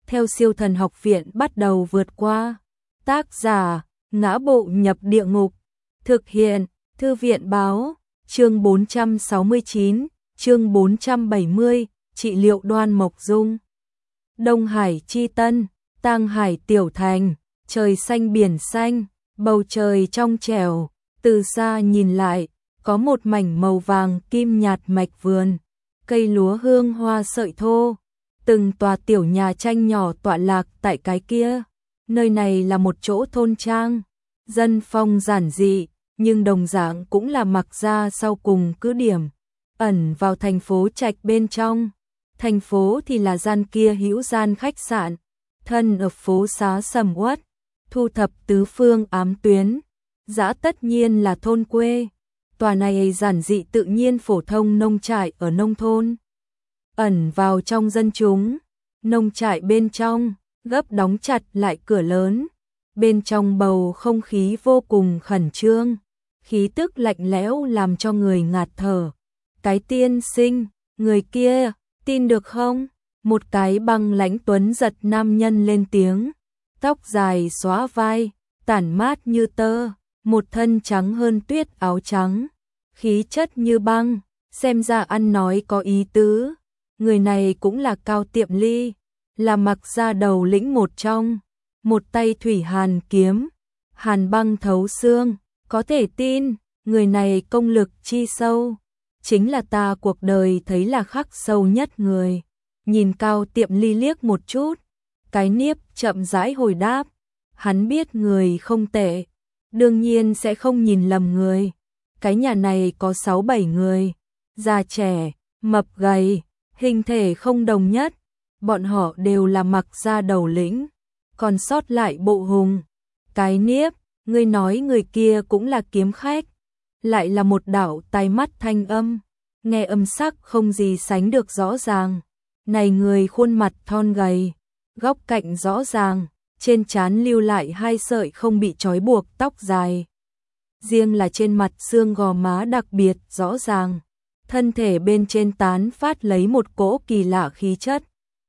theo Siêu Thần Học Viện bắt đầu vượt qua. Tác giả: Ngã Bộ Nhập Địa Ngục. Thực hiện: Thư viện báo. Chương 469, chương 470, trị liệu Đoan Mộc Dung. Đông Hải chi tân, Tang Hải tiểu thành, trời xanh biển xanh, bầu trời trong trẻo, từ xa nhìn lại, có một mảnh màu vàng kim nhạt mạch vườn, cây lúa hương hoa sợi thô, từng tòa tiểu nhà tranh nhỏ tọa lạc tại cái kia. Nơi này là một chỗ thôn trang, dân phong giản dị, nhưng đồng dạng cũng là Mạc Gia sau cùng cứ điểm, ẩn vào thành phố trạch bên trong. Thành phố thì là gian kia hữu gian khách sạn, thân ở phố xá sầm uất, thu thập tứ phương ám tuyến. Dã tất nhiên là thôn quê, tòa này giản dị tự nhiên phổ thông nông trại ở nông thôn. Ẩn vào trong dân chúng, nông trại bên trong, gấp đóng chặt lại cửa lớn. Bên trong bầu không khí vô cùng khẩn trương, khí tức lạnh lẽo làm cho người ngạt thở. Cái tiên sinh, người kia, tin được không? Một cái băng lãnh tuấn giật nam nhân lên tiếng, tóc dài xóa vai, tản mát như tơ, một thân trắng hơn tuyết áo trắng, khí chất như băng, xem ra ăn nói có ý tứ. Người này cũng là Cao Tiệm Ly, là Mạc Gia đầu lĩnh một trong, một tay thủy hàn kiếm, hàn băng thấu xương, có thể tin, người này công lực chi sâu, chính là ta cuộc đời thấy là khắc sâu nhất người. Nhìn Cao Tiệm Ly liếc một chút, cái niếp chậm rãi hồi đáp, hắn biết người không tệ, đương nhiên sẽ không nhìn lầm người. Cái nhà này có 6-7 người, già trẻ, mập gầy, hình thể không đồng nhất, bọn họ đều là Mạc Gia đầu lĩnh, còn sót lại bộ hùng. Cái niếp, ngươi nói người kia cũng là kiếm khách, lại là một đạo tai mắt thanh âm, nghe âm sắc không gì sánh được rõ ràng. Này người khuôn mặt thon gầy, góc cạnh rõ ràng, trên trán lưu lại 2 sợi không bị trói buộc tóc dài. Riêng là trên mặt xương gò má đặc biệt rõ ràng, thân thể bên trên tán phát lấy một cỗ kỳ lạ khí chất,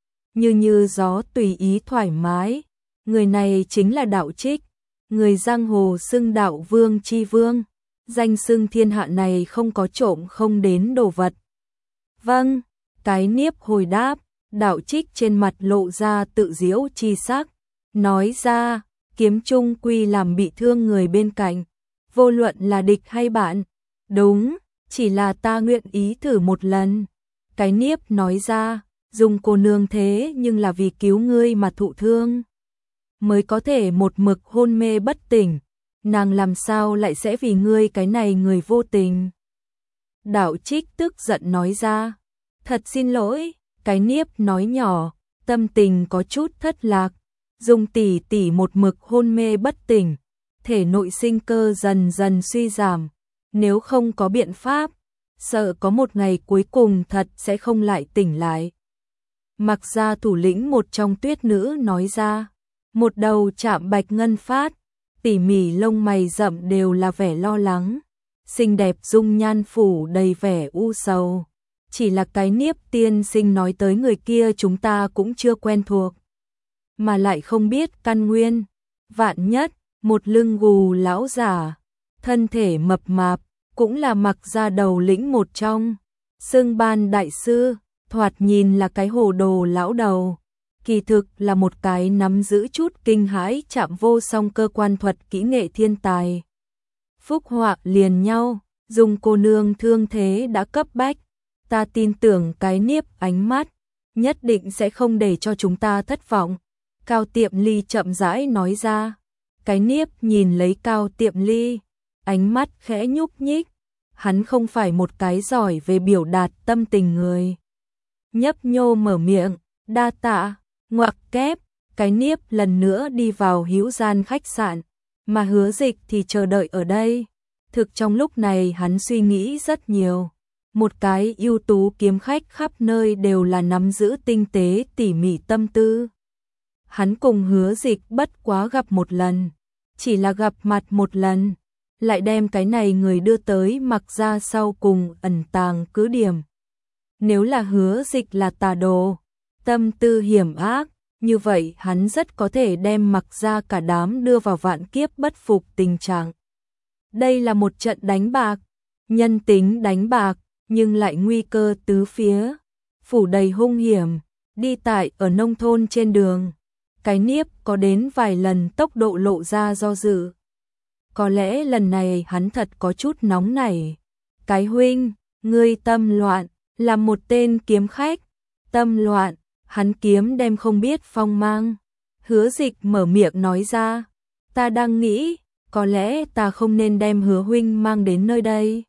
như gió tùy ý thoải mái. Người này chính là Đạo Trích, người giang hồ xưng Đạo Vương chi vương, danh xưng thiên hạ này không có trộm không đến đồ vật. Vâng, cái niếp hồi đáp, Đạo Trích trên mặt lộ ra tự giễu chi sắc, nói ra, kiếm chung quy làm bị thương người bên cạnh, vô luận là địch hay bạn. Đúng, chỉ là ta nguyện ý thử một lần. Cái niếp nói ra, Dung cô nương thế nhưng là vì cứu ngươi mà thụ thương, mới có thể một mực hôn mê bất tỉnh, nàng làm sao lại sẽ vì ngươi cái này người vô tình. Đạo Trích tức giận nói ra, thật xin lỗi. Cái niếp nói nhỏ, tâm tình có chút thất lạc. Dung tỷ tỷ một mực hôn mê bất tỉnh, thể nội sinh cơ dần dần suy giảm, nếu không có biện pháp, sợ có một ngày cuối cùng thật sẽ không lại tỉnh lại. Mạc Gia thủ lĩnh một trong tuyết nữ nói ra, một đầu chạm bạch ngân phát, tỉ mỉ lông mày rậm đều là vẻ lo lắng, xinh đẹp dung nhan phủ đầy vẻ u sầu. Chỉ là cái niếp tiên sinh nói tới người kia chúng ta cũng chưa quen thuộc, mà lại không biết căn nguyên. Vạn nhất, một lưng gù lão giả, thân thể mập mạp, cũng là Mạc Gia đầu lĩnh một trong, xưng Ban đại sư, thoạt nhìn là cái hồ đồ lão đầu, kỳ thực là một cái nắm giữ chút kinh hãi chạm vô song cơ quan thuật kỹ nghệ thiên tài. Phúc họa liền nhau, Dung cô nương thương thế đã cấp bách, ta tin tưởng cái niếp ánh mắt, nhất định sẽ không để cho chúng ta thất vọng. Cao Tiệm Ly chậm rãi nói ra. Cái niếp nhìn lấy Cao Tiệm Ly, ánh mắt khẽ nhúc nhích, hắn không phải một cái giỏi về biểu đạt tâm tình người. Nhấp nhô mở miệng, đa tạ, ngoặc kép. Cái niếp lần nữa đi vào hữu gian khách sạn, mà Hứa Dịch thì chờ đợi ở đây. Thực trong lúc này hắn suy nghĩ rất nhiều. Một cái ưu tú kiếm khách khắp nơi đều là nắm giữ tinh tế tỉ mỉ tâm tư. Hắn cùng Hứa Dịch bất quá gặp một lần, chỉ là gặp mặt một lần, lại đem cái này người đưa tới Mạc Gia sau cùng ẩn tàng cứ điểm. Nếu là Hứa Dịch là tà đồ, tâm tư hiểm ác, như vậy hắn rất có thể đem Mặc Gia cả đám đưa vào vạn kiếp bất phục tình trạng. Đây là một trận đánh bạc, nhân tính đánh bạc, nhưng lại nguy cơ tứ phía, phủ đầy hung hiểm, đi tại ở nông thôn trên đường. Cái Niếp có đến vài lần tốc độ lộ ra do dự. Có lẽ lần này hắn thật có chút nóng nảy. Cái huynh, ngươi tâm loạn, là một tên kiếm khách. Tâm loạn, hắn kiếm đem không biết phong mang. Hứa Dịch mở miệng nói ra, ta đang nghĩ, có lẽ ta không nên đem Hứa huynh mang đến nơi đây.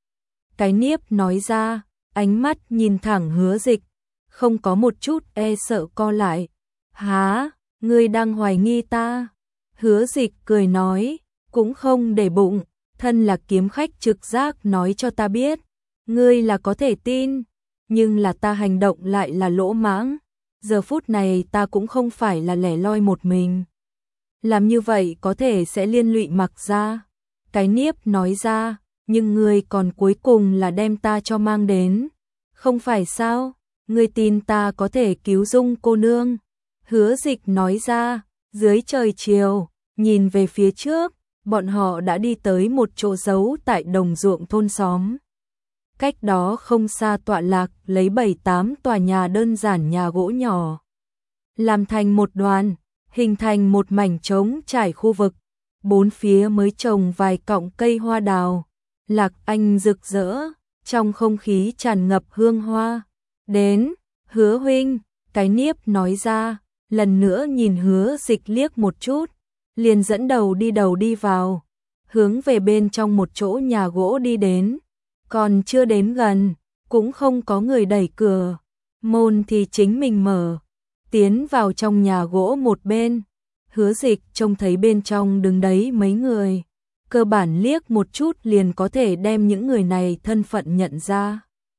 Cái Niếp nói ra, ánh mắt nhìn thẳng Hứa Dịch, không có một chút e sợ co lại. Hả, ngươi đang hoài nghi ta? Hứa Dịch cười nói, cũng không để bụng, thân là kiếm khách trực giác nói cho ta biết, ngươi là có thể tin, nhưng là ta hành động lại là lỗ mãng. Giờ phút này ta cũng không phải là lẻ loi một mình. Làm như vậy có thể sẽ liên lụy Mặc Gia. Cái Niếp nói ra, nhưng ngươi còn cuối cùng là đem ta cho mang đến. Không phải sao, ngươi tin ta có thể cứu Dung cô nương. Hứa Dịch nói ra, dưới trời chiều, nhìn về phía trước, bọn họ đã đi tới một chỗ giấu tại đồng ruộng thôn xóm. Cách đó không xa tọa lạc lấy 7-8 tòa nhà đơn giản nhà gỗ nhỏ, làm thành một đoàn, hình thành một mảnh trống trải khu vực. Bốn phía mới trồng vài cọng cây hoa đào, lạc anh rực rỡ, trong không khí tràn ngập hương hoa. Đến, Hứa huynh, cái Niếp nói ra, lần nữa nhìn Hứa Dịch liếc một chút, liền dẫn đầu đi vào, hướng về bên trong một chỗ nhà gỗ đi đến. Còn chưa đến gần, cũng không có người đẩy cửa, môn thì chính mình mở, tiến vào trong nhà gỗ một bên. Hứa Dịch trông thấy bên trong đứng đấy mấy người, cơ bản liếc một chút liền có thể đem những người này thân phận nhận ra.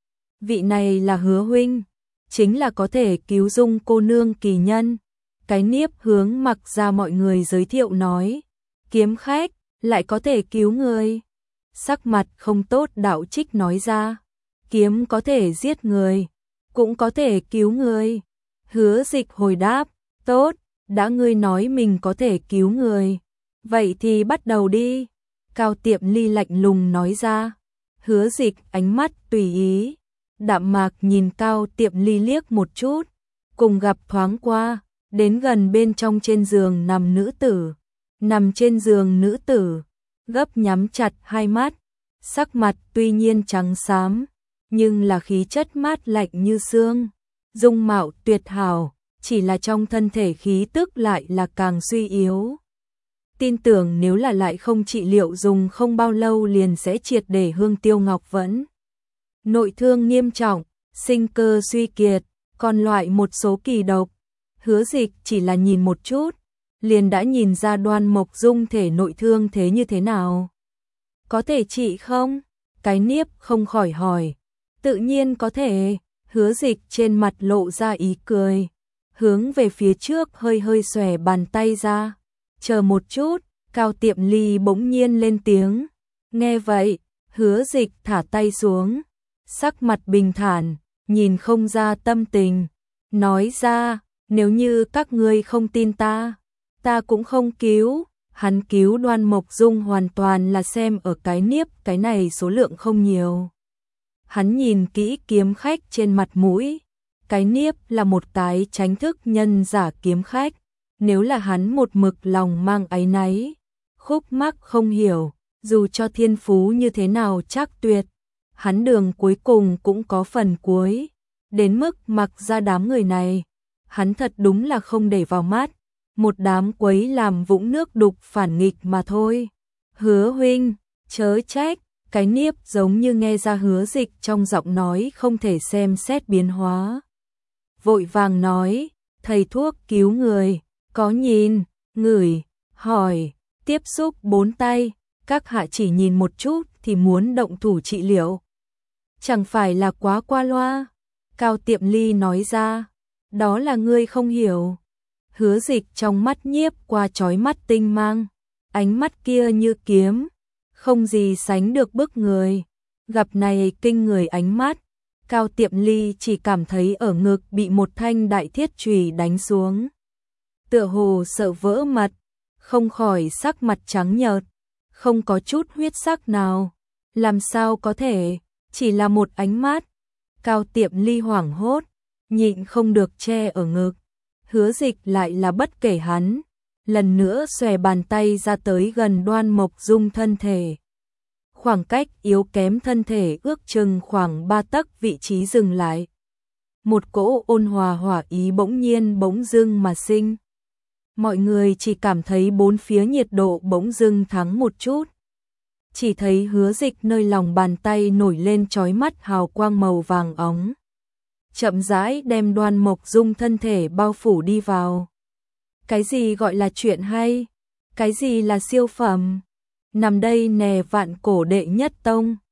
Vị này là Hứa huynh, chính là có thể cứu Dung cô nương kỳ nhân. Cái Niếp hướng Mặc Gia mọi người giới thiệu nói, kiếm khách, lại có thể cứu người. Sắc mặt không tốt Đạo Trích nói ra, kiếm có thể giết người, cũng có thể cứu người. Hứa Dịch hồi đáp, tốt, đã ngươi nói mình có thể cứu người, vậy thì bắt đầu đi. Cao Tiệm Ly lạnh lùng nói ra. Hứa Dịch ánh mắt tùy ý, đạm mạc nhìn Cao Tiệm Ly liếc một chút, cùng gặp thoáng qua, đến gần bên trong trên giường nằm nữ tử. Nằm trên giường nữ tử, gấp nhắm chặt hai mắt, sắc mặt tuy nhiên trắng xám, nhưng là khí chất mát lạnh như xương, dung mạo tuyệt hảo, chỉ là trong thân thể khí tức lại là càng suy yếu. Tin tưởng nếu là lại không trị liệu dùng không bao lâu liền sẽ triệt để hương tiêu ngọc vẫn. Nội thương nghiêm trọng, sinh cơ suy kiệt, còn loại một số kỳ độc. Hứa Dịch chỉ là nhìn một chút, liền đã nhìn ra Đoan Mộc Dung thể nội thương thế như thế nào. Có thể trị không? Cái Niếp không khỏi hỏi. Tự nhiên có thể. Hứa Dịch trên mặt lộ ra ý cười, hướng về phía trước hơi hơi xòe bàn tay ra. Chờ một chút, Cao Tiệm Ly bỗng nhiên lên tiếng. Nghe vậy, Hứa Dịch thả tay xuống, sắc mặt bình thản, nhìn không ra tâm tình, nói ra, nếu như các ngươi không tin ta, ta cũng không cứu. Hắn cứu Đoan Mộc Dung hoàn toàn là xem ở cái Niếp cái này số lượng không nhiều. Hắn nhìn kỹ kiếm khách trên mặt mũi, cái Niếp là một cái tránh thức nhân giả kiếm khách. Nếu là hắn một mực lòng mang áy náy, khúc mắc không hiểu, dù cho thiên phú như thế nào chắc tuyệt, hắn đường cuối cùng cũng có phần cuối. Đến mức Mặc Ra đám người này, hắn thật đúng là không để vào mắt, một đám quấy làm vũng nước đục phản nghịch mà thôi. Hứa huynh, chớ trách. Cái Niếp giống như nghe ra Hứa Dịch trong giọng nói không thể xem xét biến hóa. Vội vàng nói, thầy thuốc cứu người, có nhìn, ngửi, hỏi, tiếp xúc 4 tay, các hạ chỉ nhìn một chút thì muốn động thủ trị liệu. Chẳng phải là quá qua loa. Cao Tiệm Ly nói ra, đó là ngươi không hiểu. Hứa Dịch trong mắt nhiếp qua chói mắt tinh mang, ánh mắt kia như kiếm, không gì sánh được bức người. Gặp này kinh người ánh mắt, Cao Tiệm Ly chỉ cảm thấy ở ngực bị một thanh đại thiết chùy đánh xuống. tựa hồ sợ vỡ mặt, không khỏi sắc mặt trắng nhợt, không có chút huyết sắc nào. Làm sao có thể, chỉ là một ánh mắt. Cao Tiệm Ly hoảng hốt, nhịn không được che ở ngực. Hứa Dịch lại là bất kể hắn, lần nữa xòe bàn tay ra tới gần Đoan Mộc Dung thân thể. Khoảng cách yếu kém thân thể ước chừng khoảng 3 tấc vị trí dừng lại. Một cỗ ôn hòa hỏa ý bỗng nhiên bỗng dưng mà sinh. Mọi người chỉ cảm thấy bốn phía nhiệt độ bỗng dưng thắng một chút. Chỉ thấy Hứa Dịch nơi lòng bàn tay nổi lên chói mắt hào quang màu vàng óng. Chậm rãi đem Đoan Mộc Dung thân thể bao phủ đi vào. Cái gì gọi là chuyện hay? Cái gì là siêu phẩm? Nằm đây nè Vạn Cổ đệ nhất tông.